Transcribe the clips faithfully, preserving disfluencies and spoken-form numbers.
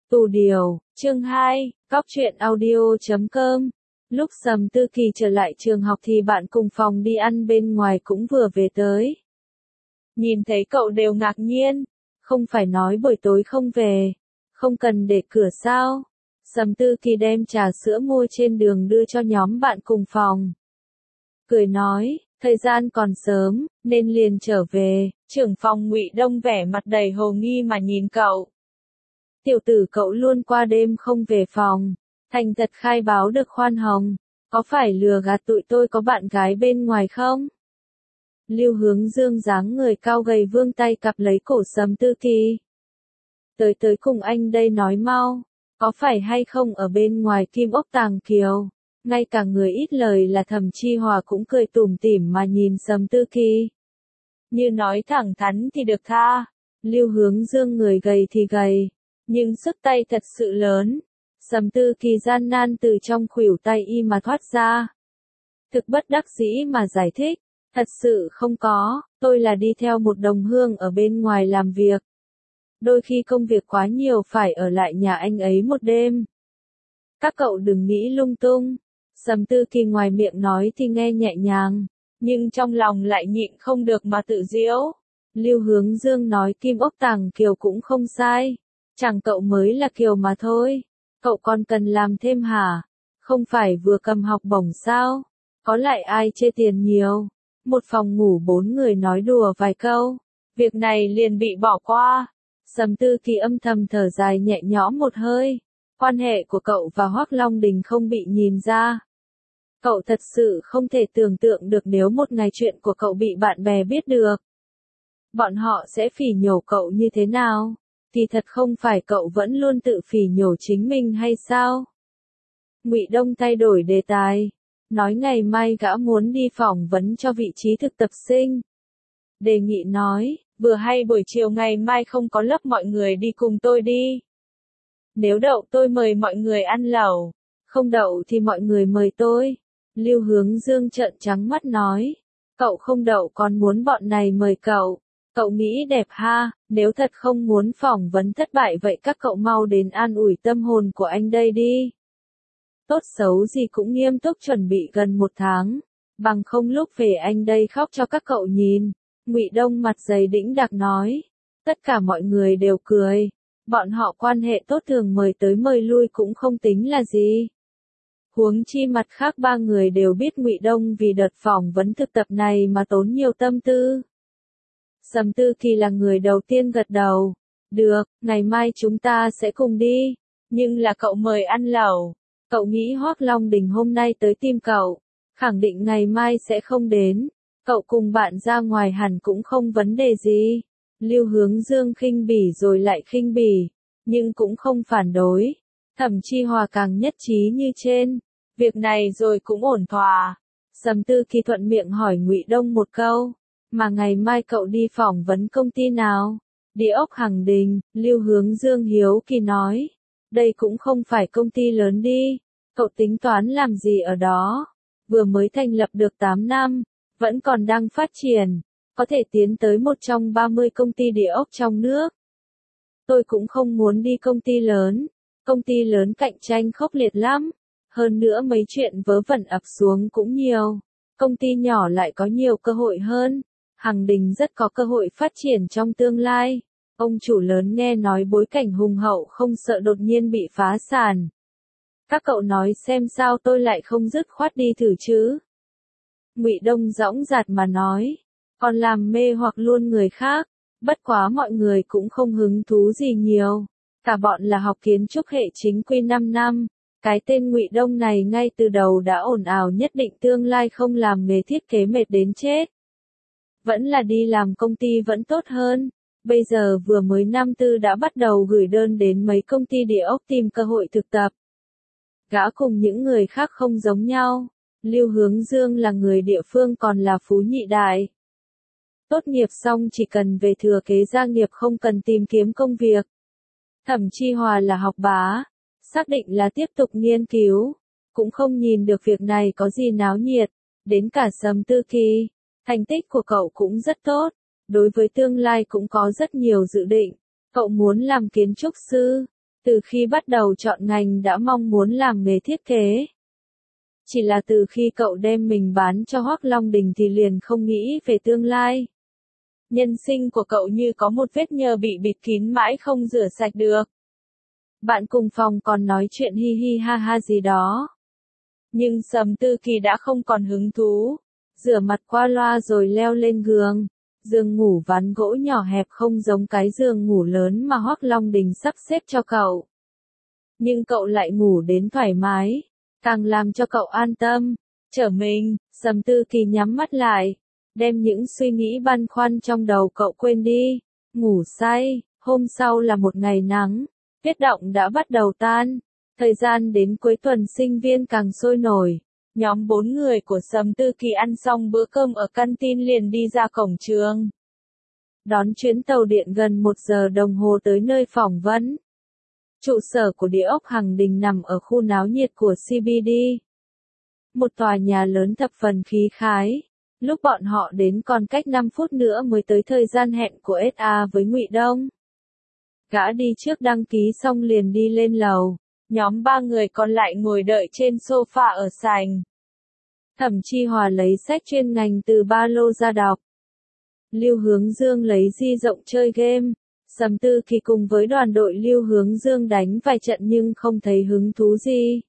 Tù điều, chương hai, Cóc truyện audio chấm com. Lúc Sầm Tư Kỳ trở lại trường học thì bạn cùng phòng đi ăn bên ngoài cũng vừa về tới. Nhìn thấy cậu đều ngạc nhiên, không phải nói buổi tối không về, không cần để cửa sao. Sầm Tư Kỳ đem trà sữa mua trên đường đưa cho nhóm bạn cùng phòng. Cười nói, thời gian còn sớm, nên liền trở về. Trưởng phòng Ngụy Đông vẻ mặt đầy hồ nghi mà nhìn cậu. Tiểu tử cậu luôn qua đêm không về phòng, thành thật khai báo được khoan hồng, có phải lừa gạt tụi tôi có bạn gái bên ngoài không? Lưu Hướng Dương dáng người cao gầy vươn tay cặp lấy cổ Sầm Tư Kỳ. Tới tới cùng anh đây nói mau, có phải hay không ở bên ngoài Kim Ốc Tàng Kiều? Ngay cả người ít lời là Thẩm Chi Hòa cũng cười tủm tỉm mà nhìn Sầm Tư Kỳ. Như nói thẳng thắn thì được tha. Lưu Hướng Dương người gầy thì gầy, nhưng sức tay thật sự lớn. Sầm Tư Kỳ gian nan từ trong khuỷu tay y mà thoát ra. Thực bất đắc dĩ mà giải thích, thật sự không có, tôi là đi theo một đồng hương ở bên ngoài làm việc. Đôi khi công việc quá nhiều phải ở lại nhà anh ấy một đêm. Các cậu đừng nghĩ lung tung. Sầm Tư Kỳ ngoài miệng nói thì nghe nhẹ nhàng, nhưng trong lòng lại nhịn không được mà tự giễu. Lưu Hướng Dương nói Kim Ốc Tàng Kiều cũng không sai. Chẳng cậu mới là Kiều mà thôi. Cậu còn cần làm thêm hả? Không phải vừa cầm học bổng sao? Có lại ai chê tiền nhiều? Một phòng ngủ bốn người nói đùa vài câu. Việc này liền bị bỏ qua. Sầm Tư Kỳ âm thầm thở dài nhẹ nhõm một hơi. Quan hệ của cậu và Hoắc Long Đình không bị nhìn ra. Cậu thật sự không thể tưởng tượng được nếu một ngày chuyện của cậu bị bạn bè biết được. Bọn họ sẽ phỉ nhổ cậu như thế nào? Thì thật không phải cậu vẫn luôn tự phỉ nhổ chính mình hay sao? Ngụy Đông thay đổi đề tài, nói ngày mai gã muốn đi phỏng vấn cho vị trí thực tập sinh. Đề nghị nói, vừa hay buổi chiều ngày mai không có lớp mọi người đi cùng tôi đi. Nếu đậu tôi mời mọi người ăn lẩu, không đậu thì mọi người mời tôi. Lưu Hướng Dương trợn trắng mắt nói, cậu không đậu còn muốn bọn này mời cậu. Cậu nghĩ đẹp ha, nếu thật không muốn phỏng vấn thất bại vậy các cậu mau đến an ủi tâm hồn của anh đây đi. Tốt xấu gì cũng nghiêm túc chuẩn bị gần một tháng, bằng không lúc về anh đây khóc cho các cậu nhìn. Ngụy Đông mặt dày đĩnh đạc nói, tất cả mọi người đều cười, bọn họ quan hệ tốt thường mời tới mời lui cũng không tính là gì. Huống chi mặt khác ba người đều biết Ngụy Đông vì đợt phỏng vấn thực tập này mà tốn nhiều tâm tư. Sầm Tư Kỳ là người đầu tiên gật đầu. Được, ngày mai chúng ta sẽ cùng đi. Nhưng là cậu mời ăn lẩu. Cậu nghĩ Hoắc Long Đình hôm nay tới tìm cậu. Khẳng định ngày mai sẽ không đến. Cậu cùng bạn ra ngoài hẳn cũng không vấn đề gì. Lưu Hướng Dương khinh bỉ rồi lại khinh bỉ. Nhưng cũng không phản đối. Thẩm Chi Hòa càng nhất trí như trên. Việc này rồi cũng ổn thỏa. Sầm Tư Kỳ thuận miệng hỏi Ngụy Đông một câu. Mà ngày mai cậu đi phỏng vấn công ty nào? Địa ốc Hằng Đình. Lưu Hướng Dương hiếu kỳ nói. Đây cũng không phải công ty lớn đi. Cậu tính toán làm gì ở đó? Vừa mới thành lập được tám năm, vẫn còn đang phát triển, có thể tiến tới một trong ba mươi công ty địa ốc trong nước. Tôi cũng không muốn đi công ty lớn. Công ty lớn cạnh tranh khốc liệt lắm. Hơn nữa mấy chuyện vớ vẩn ập xuống cũng nhiều. Công ty nhỏ lại có nhiều cơ hội hơn. Hằng Đình rất có cơ hội phát triển trong tương lai. Ông chủ lớn nghe nói bối cảnh hùng hậu không sợ đột nhiên bị phá sản. Các cậu nói xem sao tôi lại không dứt khoát đi thử chứ? Ngụy Đông dõng dạc mà nói, còn làm mê hoặc luôn người khác, bất quá mọi người cũng không hứng thú gì nhiều. Cả bọn là học kiến trúc hệ chính quy năm năm, cái tên Ngụy Đông này ngay từ đầu đã ồn ào nhất định tương lai không làm nghề thiết kế mệt đến chết. Vẫn là đi làm công ty vẫn tốt hơn. Bây giờ vừa mới năm tư đã bắt đầu gửi đơn đến mấy công ty địa ốc tìm cơ hội thực tập. Gã cùng những người khác không giống nhau. Lưu Hướng Dương là người địa phương còn là phú nhị đại. Tốt nghiệp xong chỉ cần về thừa kế gia nghiệp không cần tìm kiếm công việc. Thẩm Chi Hòa là học bá, xác định là tiếp tục nghiên cứu. Cũng không nhìn được việc này có gì náo nhiệt. Đến cả Sầm Tư Kỳ, thành tích của cậu cũng rất tốt. Đối với tương lai cũng có rất nhiều dự định. Cậu muốn làm kiến trúc sư. Từ khi bắt đầu chọn ngành đã mong muốn làm nghề thiết kế. Chỉ là từ khi cậu đem mình bán cho Hoắc Long Đình thì liền không nghĩ về tương lai. Nhân sinh của cậu như có một vết nhơ bị bịt kín mãi không rửa sạch được. Bạn cùng phòng còn nói chuyện hi hi ha ha gì đó. Nhưng Sầm Tư Kỳ đã không còn hứng thú. Rửa mặt qua loa rồi leo lên giường. Giường ngủ ván gỗ nhỏ hẹp không giống cái giường ngủ lớn mà Hoắc Long Đình sắp xếp cho cậu. Nhưng cậu lại ngủ đến thoải mái. Càng làm cho cậu an tâm. Trở mình, Sầm Tư Kỳ nhắm mắt lại. Đem những suy nghĩ băn khoăn trong đầu cậu quên đi. Ngủ say, hôm sau là một ngày nắng. Tuyết động đã bắt đầu tan. Thời gian đến cuối tuần sinh viên càng sôi nổi. Nhóm bốn người của Sầm Tư Kỳ ăn xong bữa cơm ở canteen liền đi ra cổng trường. Đón chuyến tàu điện gần một giờ đồng hồ tới nơi phỏng vấn. Trụ sở của địa ốc Hằng Đình nằm ở khu náo nhiệt của xê bê đê. Một tòa nhà lớn thập phần khí khái. Lúc bọn họ đến còn cách năm phút nữa mới tới thời gian hẹn của ét a với Ngụy Đông. Gã đi trước đăng ký xong liền đi lên lầu. Nhóm ba người còn lại ngồi đợi trên sofa ở sảnh. Thẩm Chi Hòa lấy sách chuyên ngành từ ba lô ra đọc. Lưu Hướng Dương lấy di động chơi game. Sầm Tư Kỳ cùng với đoàn đội Lưu Hướng Dương đánh vài trận nhưng không thấy hứng thú gì.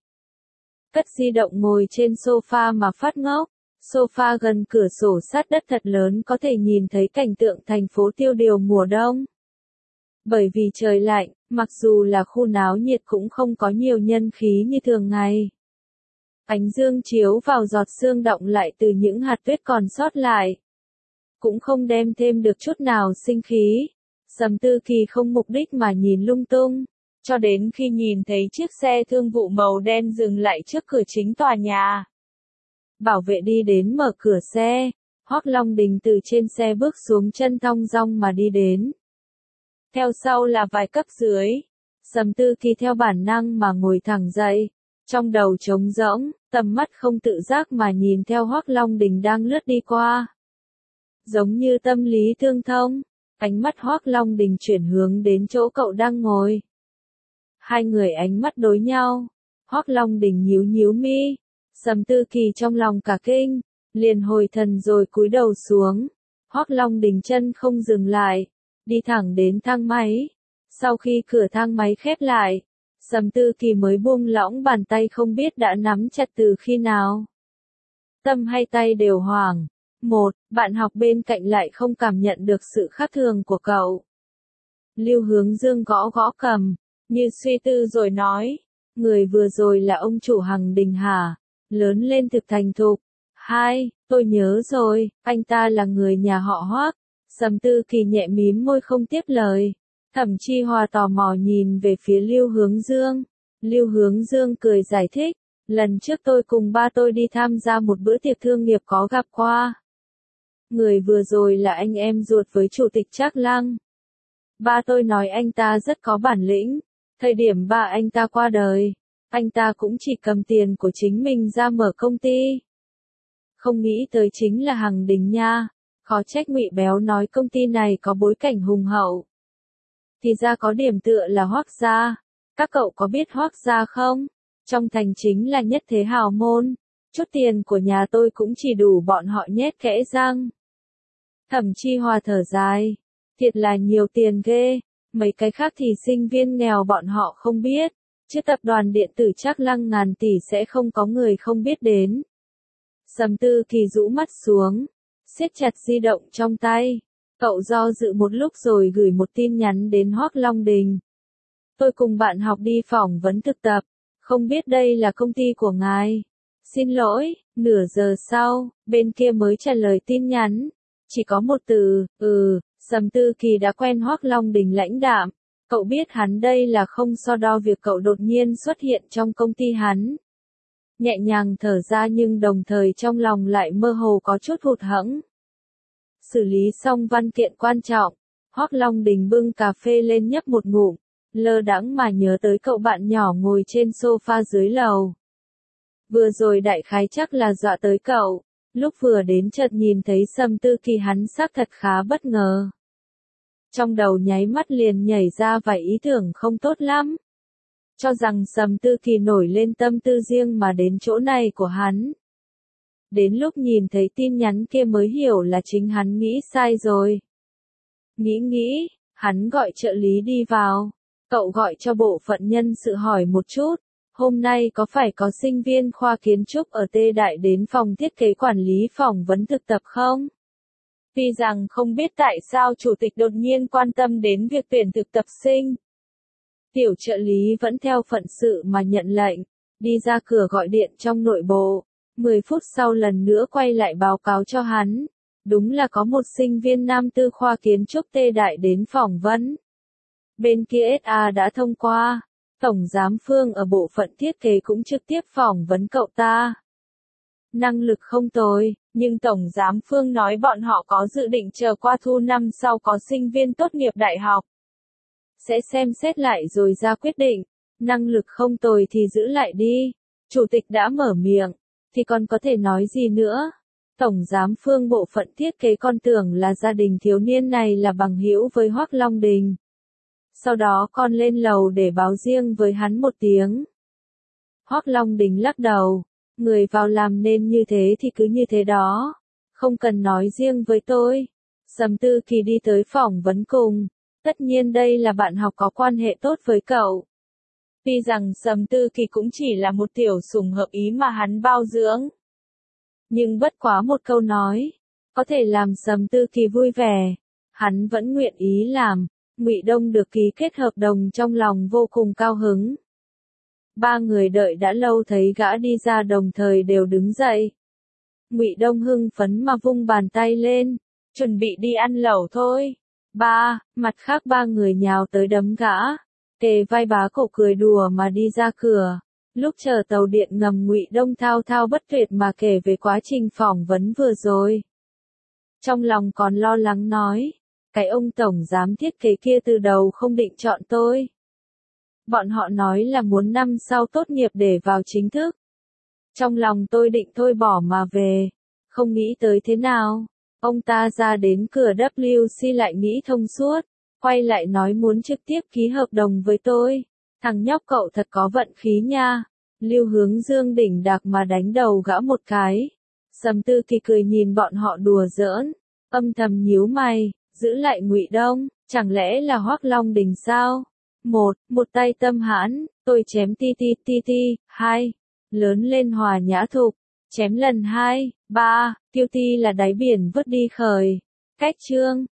Cất di động ngồi trên sofa mà phát ngốc. Sofa gần cửa sổ sát đất thật lớn có thể nhìn thấy cảnh tượng thành phố tiêu điều mùa đông. Bởi vì trời lạnh, mặc dù là khu náo nhiệt cũng không có nhiều nhân khí như thường ngày. Ánh dương chiếu vào giọt sương đọng lại từ những hạt tuyết còn sót lại. Cũng không đem thêm được chút nào sinh khí. Sầm Tư Kỳ không mục đích mà nhìn lung tung. Cho đến khi nhìn thấy chiếc xe thương vụ màu đen dừng lại trước cửa chính tòa nhà. Bảo vệ đi đến mở cửa xe. Hoắc Long Đình từ trên xe bước xuống chân thong dong mà đi đến. Theo sau là vài cấp dưới. Sầm Tư Kỳ theo bản năng mà ngồi thẳng dậy. Trong đầu trống rỗng, tầm mắt không tự giác mà nhìn theo Hoắc Long Đình đang lướt đi qua. Giống như tâm lý tương thông, ánh mắt Hoắc Long Đình chuyển hướng đến chỗ cậu đang ngồi. Hai người ánh mắt đối nhau. Hoắc Long Đình nhíu nhíu mi. Sầm Tư Kỳ trong lòng cả kinh, liền hồi thần rồi cúi đầu xuống. Hoắc Long Đình chân không dừng lại, đi thẳng đến thang máy. Sau khi cửa thang máy khép lại, Sầm Tư Kỳ mới buông lỏng bàn tay không biết đã nắm chặt từ khi nào. Tâm hay tay đều hoảng. Một, bạn học bên cạnh lại không cảm nhận được sự khác thường của cậu. Lưu Hướng Dương gõ gõ cầm, như suy tư rồi nói, người vừa rồi là ông chủ Hằng Đình hả? Lớn lên thực thành thục. Hai, tôi nhớ rồi, anh ta là người nhà họ Hoắc. Sầm Tư Kỳ nhẹ mím môi không tiếp lời. Thẩm Chi Hòa tò mò nhìn về phía Lưu Hướng Dương. Lưu Hướng Dương cười giải thích, lần trước tôi cùng ba tôi đi tham gia một bữa tiệc thương nghiệp có gặp qua. Người vừa rồi là anh em ruột với chủ tịch Trác Lăng. Ba tôi nói anh ta rất có bản lĩnh. Thời điểm ba anh ta qua đời, anh ta cũng chỉ cầm tiền của chính mình ra mở công ty. Không nghĩ tới chính là Hằng Đình nha. Khó trách Ngụy Béo nói công ty này có bối cảnh hùng hậu. Thì ra có điểm tựa là Hoắc gia. Các cậu có biết Hoắc gia không? Trong thành chính là nhất thế hào môn. Chút tiền của nhà tôi cũng chỉ đủ bọn họ nhét kẽ răng. Thẩm Chi Hòa thở dài. Thiệt là nhiều tiền ghê. Mấy cái khác thì sinh viên nghèo bọn họ không biết. Chứ tập đoàn điện tử Trác Lăng ngàn tỷ sẽ không có người không biết đến. Sầm Tư Kỳ rũ mắt xuống. Siết chặt di động trong tay. Cậu do dự một lúc rồi gửi một tin nhắn đến Hoắc Long Đình. Tôi cùng bạn học đi phỏng vấn thực tập. Không biết đây là công ty của ngài. Xin lỗi, nửa giờ sau, bên kia mới trả lời tin nhắn. Chỉ có một từ, ừ, Sầm Tư Kỳ đã quen Hoắc Long Đình lãnh đạm. Cậu biết hắn đây là không so đo việc cậu đột nhiên xuất hiện trong công ty hắn. Nhẹ nhàng thở ra nhưng đồng thời trong lòng lại mơ hồ có chút hụt hẫng. Xử lý xong văn kiện quan trọng, Hoắc Long Đình bưng cà phê lên nhấp một ngụm, lơ đãng mà nhớ tới cậu bạn nhỏ ngồi trên sofa dưới lầu. Vừa rồi đại khái chắc là dọa tới cậu, lúc vừa đến chợt nhìn thấy Sầm Tư Kỳ hắn xác thật khá bất ngờ. Trong đầu nháy mắt liền nhảy ra vài ý tưởng không tốt lắm. cho rằng Sầm Tư Kỳ nổi lên tâm tư riêng mà đến chỗ này của hắn. Đến lúc nhìn thấy tin nhắn kia mới hiểu là chính hắn nghĩ sai rồi. Nghĩ nghĩ, hắn gọi trợ lý đi vào. Cậu gọi cho bộ phận nhân sự hỏi một chút, hôm nay có phải có sinh viên khoa kiến trúc ở Tê Đại đến phòng thiết kế quản lý phỏng vấn thực tập không? Tuy rằng không biết tại sao chủ tịch đột nhiên quan tâm đến việc tuyển thực tập sinh. Tiểu trợ lý vẫn theo phận sự mà nhận lệnh, đi ra cửa gọi điện trong nội bộ, mười phút sau lần nữa quay lại báo cáo cho hắn. Đúng là có một sinh viên nam tư khoa kiến trúc Tê Đại đến phỏng vấn. Bên kia ét a đã thông qua, Tổng Giám Phương ở bộ phận thiết kế cũng trực tiếp phỏng vấn cậu ta. Năng lực không tồi, nhưng Tổng Giám Phương nói bọn họ có dự định chờ qua thu năm sau có sinh viên tốt nghiệp đại học. Sẽ xem xét lại rồi ra quyết định, năng lực không tồi thì giữ lại đi. Chủ tịch đã mở miệng, thì còn có thể nói gì nữa. Tổng Giám Phương bộ phận thiết kế con tưởng là gia đình thiếu niên này là bằng hữu với Hoắc Long Đình. Sau đó con lên lầu để báo riêng với hắn một tiếng. Hoắc Long Đình lắc đầu, người vào làm nên như thế thì cứ như thế đó, không cần nói riêng với tôi. Sầm Tư Kỳ đi tới phỏng vấn cùng, tất nhiên đây là bạn học có quan hệ tốt với cậu. Tuy rằng Sầm Tư Kỳ cũng chỉ là một tiểu sủng hợp ý mà hắn bao dưỡng. Nhưng bất quá một câu nói, có thể làm Sầm Tư Kỳ vui vẻ, hắn vẫn nguyện ý làm. Ngụy Đông được ký kết hợp đồng trong lòng vô cùng cao hứng. Ba người đợi đã lâu thấy gã đi ra đồng thời đều đứng dậy. Ngụy Đông hưng phấn mà vung bàn tay lên, chuẩn bị đi ăn lẩu thôi. Ba, mặt khác ba người nhào tới đấm gã, kề vai bá cổ cười đùa mà đi ra cửa. Lúc chờ tàu điện ngầm Ngụy Đông thao thao bất tuyệt mà kể về quá trình phỏng vấn vừa rồi. Trong lòng còn lo lắng nói, cái ông tổng giám thiết kế kia từ đầu không định chọn tôi. Bọn họ nói là muốn năm sau tốt nghiệp để vào chính thức. Trong lòng tôi định thôi bỏ mà về, không nghĩ tới thế nào. Ông ta ra đến cửa vê kép xê lại nghĩ thông suốt, quay lại nói muốn trực tiếp ký hợp đồng với tôi. Thằng nhóc cậu thật có vận khí nha. Lưu Hướng Dương đỉnh đạc mà đánh đầu gã một cái. Sầm Tư Kỳ cười nhìn bọn họ đùa giỡn, âm thầm nhíu mày, giữ lại Ngụy Đông, chẳng lẽ là Hoắc Long Đình sao? Một, một tay tâm hãn, tôi chém ti ti ti ti. Hai, lớn lên hòa nhã thục, chém lần hai. Ba, tiêu ti là đáy biển vứt đi khởi. Cách chương